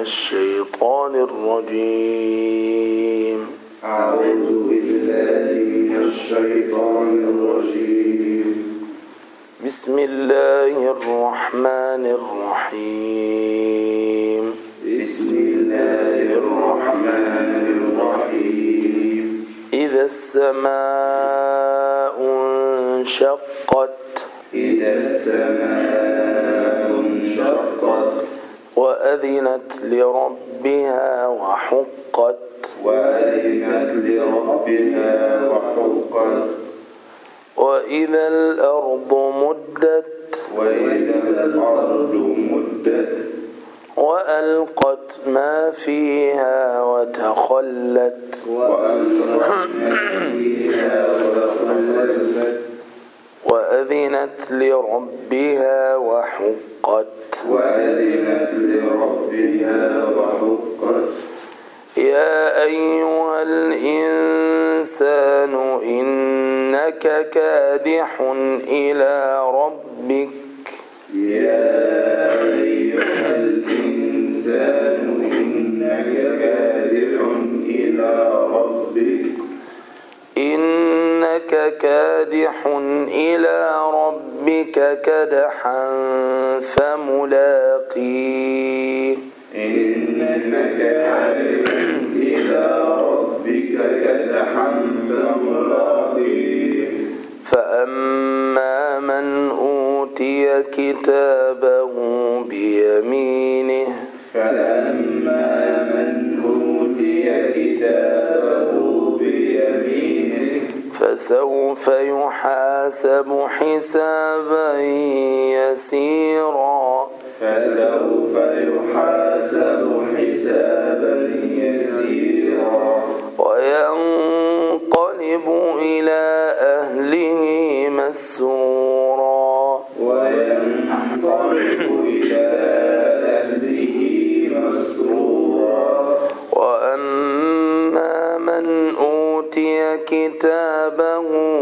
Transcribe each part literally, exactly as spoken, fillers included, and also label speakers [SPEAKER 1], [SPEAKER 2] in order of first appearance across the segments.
[SPEAKER 1] الشيطان الرجيم.
[SPEAKER 2] أعوذ بالله من الشيطان الرجيم.
[SPEAKER 1] بسم الله الرحمن الرحيم.
[SPEAKER 2] بسم الله الرحمن الرحيم.
[SPEAKER 1] إذا السماء انشقت
[SPEAKER 2] إذا السماء انشقت
[SPEAKER 1] وأذنت لربها وحقت
[SPEAKER 2] وأذنت لربها وحقت
[SPEAKER 1] وإذا الأرض مدت
[SPEAKER 2] وإذا الأرض مدت
[SPEAKER 1] وألقت ما فيها وتخلت
[SPEAKER 2] وألقت ما فيها وتخلت
[SPEAKER 1] وأذنت لربها وحقت
[SPEAKER 2] وأذنت لربها وحقت
[SPEAKER 1] يا أيها الإنسان إنك كادح إلى ربك
[SPEAKER 2] يا أيها الإنسان إنك كادح إلى ربك
[SPEAKER 1] إنك كادح إلى ربك كدحا فملاقيه
[SPEAKER 2] إنك كادح إلى ربك كدحا فملاقيه
[SPEAKER 1] فأما من أوتي كتابه بيمينه
[SPEAKER 2] فأما من أوتي كتابه بيمينه
[SPEAKER 1] فسوف يحاسب حسابا يسيرا
[SPEAKER 2] فسوف يحاسب حسابا يسيرا
[SPEAKER 1] وينقلب إلى أهله مسرورا
[SPEAKER 2] وينقلب إلى أهله مسرورا
[SPEAKER 1] وأما من أوتي كتابه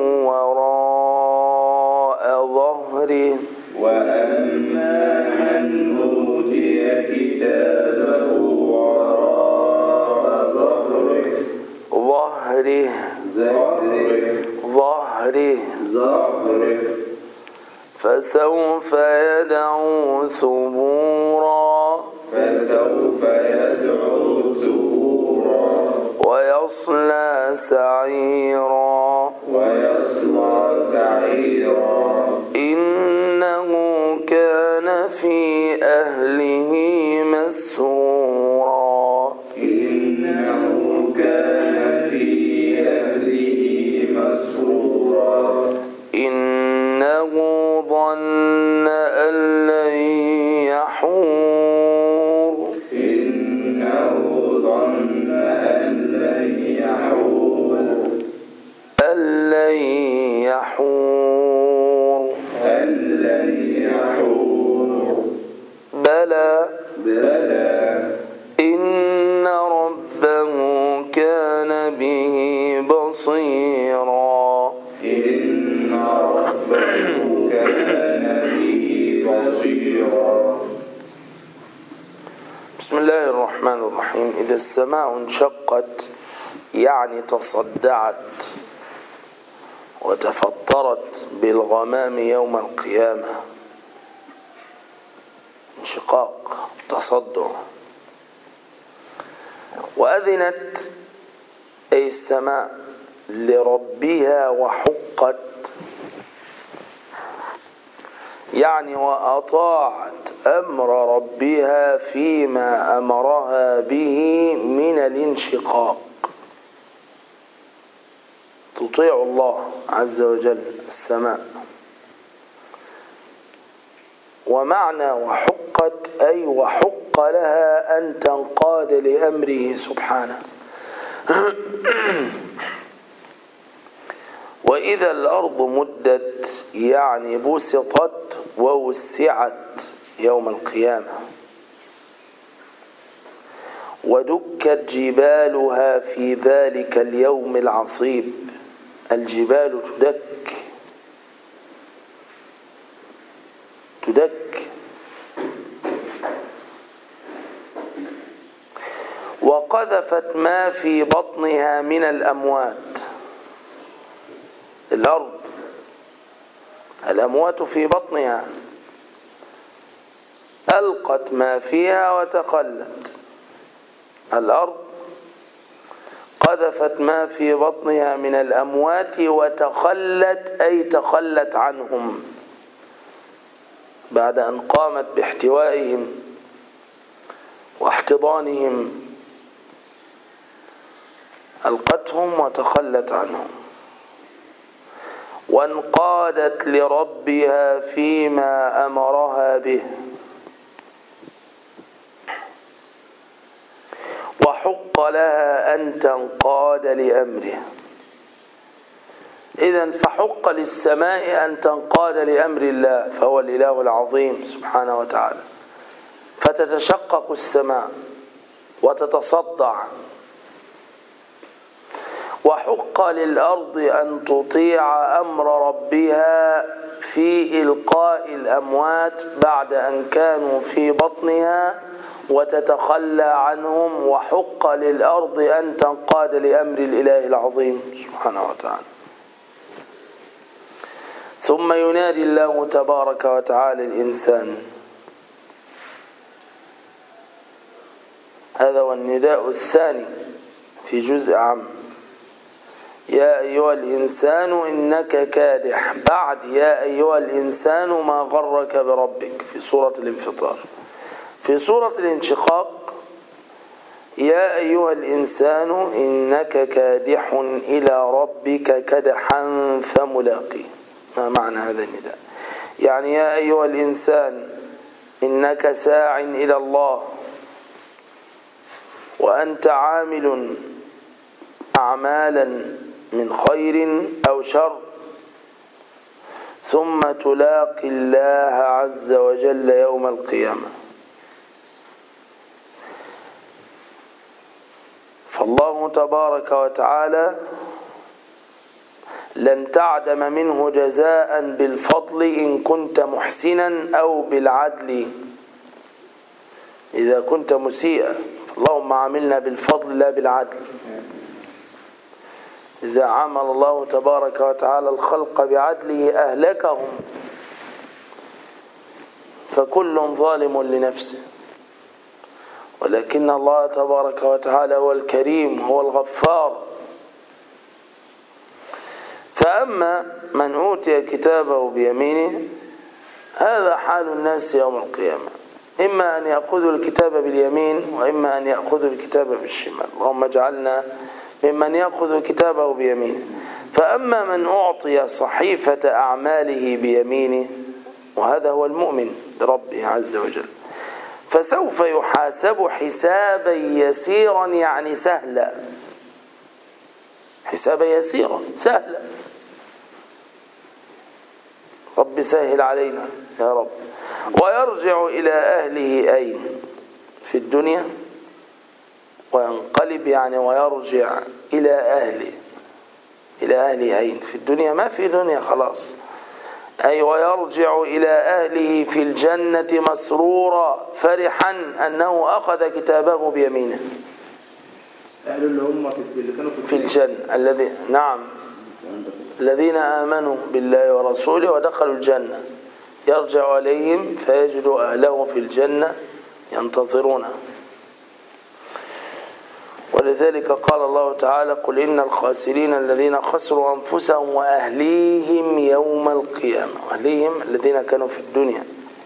[SPEAKER 1] وراء ظهره
[SPEAKER 2] وأما من أوتي كتابه وراء ظهره
[SPEAKER 1] ظهره
[SPEAKER 2] ظهره
[SPEAKER 1] ظهره
[SPEAKER 2] ظهره
[SPEAKER 1] فسوف يدعو ثبورا
[SPEAKER 2] فسوف يدعو ثبورا
[SPEAKER 1] ويصلى سعيرا
[SPEAKER 2] ويصلى سعيرا
[SPEAKER 1] إنه كان في أهله مسرورا
[SPEAKER 2] إنه كان في أهله مسرورا
[SPEAKER 1] إنه ظن أن لن يحور
[SPEAKER 2] إنه ظن أن لن يحور
[SPEAKER 1] أن لن يحور
[SPEAKER 2] أن لن يحور
[SPEAKER 1] بلى
[SPEAKER 2] بلى
[SPEAKER 1] إن ربه كان به بصيرا
[SPEAKER 2] إن ربه كان به بصيرا.
[SPEAKER 1] بسم الله الرحمن الرحيم. إذا السماء انشقت يعني تصدعت وتفطرت بالغمام يوم القيامة. انشقاق، تصدع. وأذنت أي السماء لربها وحقت يعني وأطاعت أمر ربها فيما أمرها به من الانشقاق. تطيع الله عز وجل السماء. ومعنى وحقت أي وحق لها أن تنقاد لأمره سبحانه. وإذا الأرض مدت يعني بسطت ووسعت يوم القيامة. ودكت جبالها في ذلك اليوم العصيب. الجبال تدك تدك وقذفت ما في بطنها من الأموات. الأرض الأموات في بطنها، ألقت ما فيها وتخلت. الأرض قذفت ما في بطنها من الأموات وتخلت، أي تخلت عنهم بعد أن قامت باحتوائهم واحتضانهم، ألقتهم وتخلت عنهم. وانقادت لربها فيما أمرها به، وحق لها أن تنقاد لأمره. إذن فحق للسماء أن تنقاد لأمر الله، فهو الإله العظيم سبحانه وتعالى، فتتشقق السماء وتتصدع. وحق للأرض أن تطيع أمر ربها في إلقاء الأموات بعد أن كانوا في بطنها وتتخلى عنهم، وحق للأرض أن تنقاد لأمر الإله العظيم سبحانه وتعالى. ثم ينادي الله تبارك وتعالى الإنسان، هذا هو النداء الثاني في جزء عام، يا أيها الإنسان إنك كادح، بعد يا أيها الإنسان ما غرك بربك في سورة الانفطار. في سورة الانشقاق يا أيها الإنسان إنك كادح إلى ربك كدحا فملاقيه. ما معنى هذا النداء؟ يعني يا أيها الإنسان إنك ساع إلى الله، وأنت عامل أعمالا من خير أو شر، ثم تلاقي الله عز وجل يوم القيامة. فالله تبارك وتعالى لن تعدم منه جزاء بالفضل إن كنت محسنا أو بالعدل. إذا كنت مسيئا فاللهم عاملنا بالفضل لا بالعدل. إذا عامل الله تبارك وتعالى الخلق بعدله أهلكهم، فكل ظالم لنفسه. ولكن الله تبارك وتعالى هو الكريم، هو الغفار. فأما من أوتي كتابه بيمينه، هذا حال الناس يوم القيامة، إما أن يأخذوا الكتاب باليمين وإما أن يأخذوا الكتاب بالشمال. اللهم اجعلنا ممن يأخذ كتابه بيمينه. فأما من أعطي صحيفة أعماله بيمينه، وهذا هو المؤمن بربه عز وجل، فسوف يحاسب حسابا يسيرا، يعني سهلا، حسابا يسيرا سهلا. رب سهل علينا يا رب. ويرجع إلى أهله أين؟ في الدنيا. وينقلب يعني ويرجع إلى أهله. إلى أهله أين؟ في الدنيا. ما في دنيا خلاص. أي ويرجع إلى أهله في الجنة مسرورا فرحا أنه أخذ كتابه بيمينه.
[SPEAKER 3] أهل اللي هم اللي كانوا
[SPEAKER 1] في الجنة الذي نعم الذين آمنوا بالله ورسوله ودخلوا الجنة، يرجع عليهم فيجد أهله في الجنة ينتظرونه. ولذلك قال الله تعالى: قل إن الخاسرين الذين خسروا أنفسهم وأهليهم يوم القيامة. وأهليهم الذين كانوا في الدنيا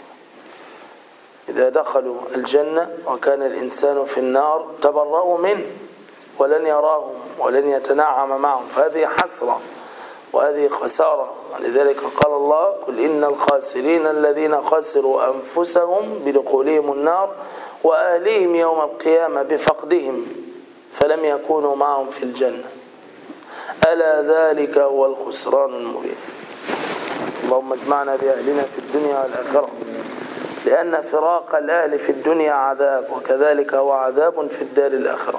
[SPEAKER 1] إذا دخلوا الجنة وكان الإنسان في النار تبرأوا منه ولن يراهم ولن يتنعم معهم، فهذه حسرة وهذه خسارة. ولذلك قال الله: قل إن الخاسرين الذين خسروا أنفسهم بدخولهم النار وأهليهم يوم القيامة بفقدهم فلم يكونوا معهم في الجنة، ألا ذلك هو الخسران المبين. اللهم اجمعنا بأهلنا في الدنيا والآخرة، لأن فراق الأهل في الدنيا عذاب، وكذلك هو عذاب في الدار الآخرة.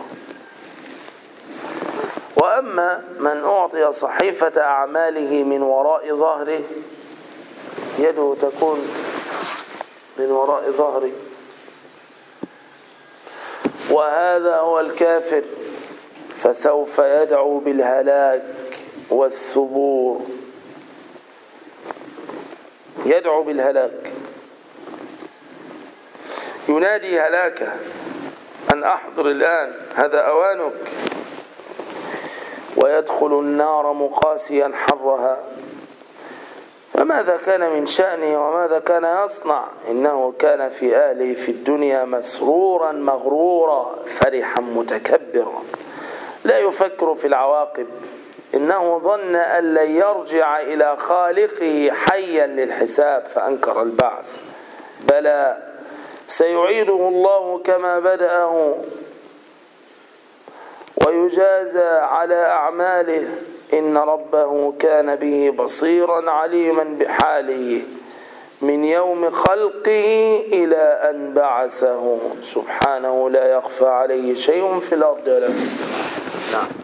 [SPEAKER 1] وأما من أعطي صحيفة أعماله من وراء ظهره، يده تكون من وراء ظهره، وهذا هو الكافر، فسوف يدعو بالهلاك والثبور، يدعو بالهلاك، ينادي هلاكه أن أحضر الآن هذا أوانك، ويدخل النار مقاسيا حرها. فماذا كان من شأنه وماذا كان يصنع؟ إنه كان في أهله في الدنيا مسرورا مغرورا فرحا متكبرا، لا يفكر في العواقب، إنه ظن أن لن يرجع إلى خالقه حيا للحساب فأنكر البعث. بلى سيعيده الله كما بدأه ويجازى على أعماله، إن ربه كان به بصيرا عليما بحاله من يوم خلقه إلى أن بعثه، سبحانه لا يخفى عليه شيء في الأرض ولا في السماء. نعم.